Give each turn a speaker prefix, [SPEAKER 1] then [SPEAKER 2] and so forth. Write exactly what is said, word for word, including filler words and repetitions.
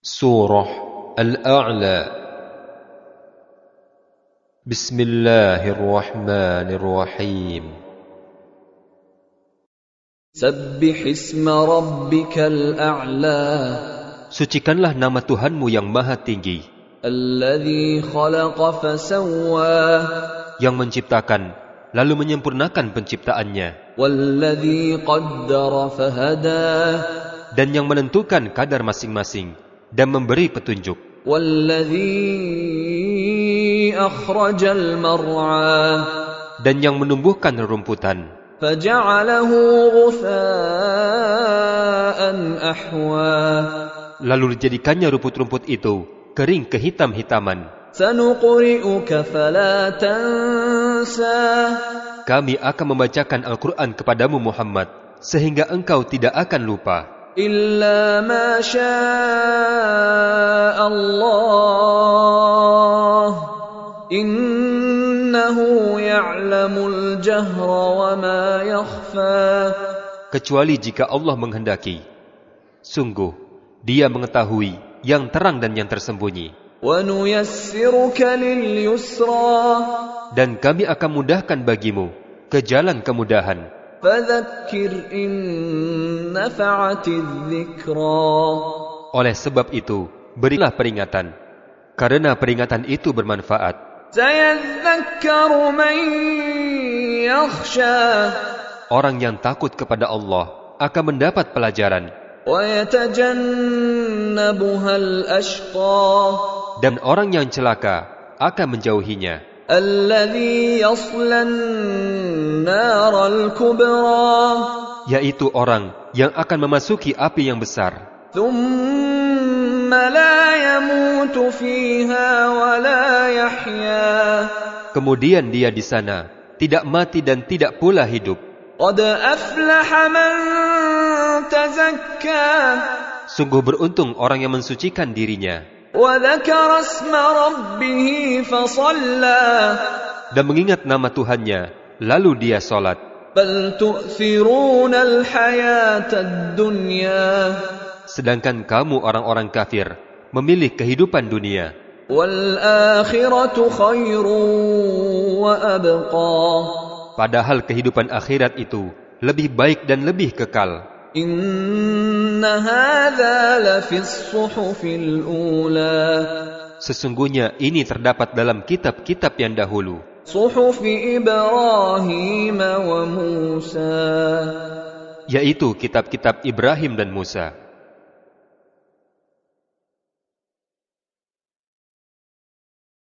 [SPEAKER 1] Surah Al-A'la. Bismillahirrahmanirrahim.
[SPEAKER 2] Sabbih isma rabbikal a'la.
[SPEAKER 1] Sucikanlah nama Tuhanmu yang maha tinggi,
[SPEAKER 2] Alladzi khalaqa fasawwa.
[SPEAKER 1] yang menciptakan lalu menyempurnakan penciptaannya,
[SPEAKER 2] Walladzi qaddara fahada.
[SPEAKER 1] dan yang menentukan kadar masing-masing dan memberi petunjuk.
[SPEAKER 2] Walladzi akhrajal mar'a.
[SPEAKER 1] Dan yang menumbuhkan rerumputan,
[SPEAKER 2] Faja'alahu ghutha'an ahwa.
[SPEAKER 1] lalu dijadikannya rumput-rumput itu kering kehitam-hitaman.
[SPEAKER 2] Sanuqri'uka fala tansa.
[SPEAKER 1] Kami akan membacakan Al-Quran kepadamu Muhammad sehingga engkau tidak akan lupa,
[SPEAKER 2] Illa ma syaa Allah. Innahu ya'lamul jahra wa ma yakhfa.
[SPEAKER 1] kecuali jika Allah menghendaki. Sungguh, Dia mengetahui yang terang dan yang tersembunyi.
[SPEAKER 2] Wa nuyassiruka lil yusra.
[SPEAKER 1] Dan kami akan mudahkan bagimu ke jalan kemudahan.
[SPEAKER 2] Fadzakkir in nafa'atiz dzikra.
[SPEAKER 1] Oleh sebab itu, berilah peringatan, karena peringatan itu bermanfaat.
[SPEAKER 2] Sayadzakkaru man yakhsha.
[SPEAKER 1] Orang yang takut kepada Allah akan mendapat pelajaran,
[SPEAKER 2] Wa yatajannabuhal ashqa.
[SPEAKER 1] dan orang yang celaka akan menjauhinya,
[SPEAKER 2] Alladzi yaslan naral kubra.
[SPEAKER 1] yaitu orang yang akan memasuki api yang besar,
[SPEAKER 2] Thumma la yamutu fiha wa la yahya.
[SPEAKER 1] kemudian dia di sana tidak mati dan tidak pula hidup.
[SPEAKER 2] Qad aflaha man tazakka.
[SPEAKER 1] Sungguh beruntung orang yang mensucikan dirinya
[SPEAKER 2] Wa dzakara isma rabbih fasalla.
[SPEAKER 1] dan mengingat nama Tuhannya, lalu dia sholat.
[SPEAKER 2] Bal tu'thirunal hayatad dunya.
[SPEAKER 1] Sedangkan kamu orang-orang kafir memilih kehidupan dunia,
[SPEAKER 2] Wal akhiratu khairun wa abqa.
[SPEAKER 1] padahal kehidupan akhirat itu lebih baik dan lebih kekal.
[SPEAKER 2] Inna hadza lafis suhufil ula.
[SPEAKER 1] Sesungguhnya ini terdapat dalam kitab-kitab yang dahulu,
[SPEAKER 2] Suhufi Ibrahim wa Musa.
[SPEAKER 1] yaitu kitab-kitab Ibrahim dan Musa.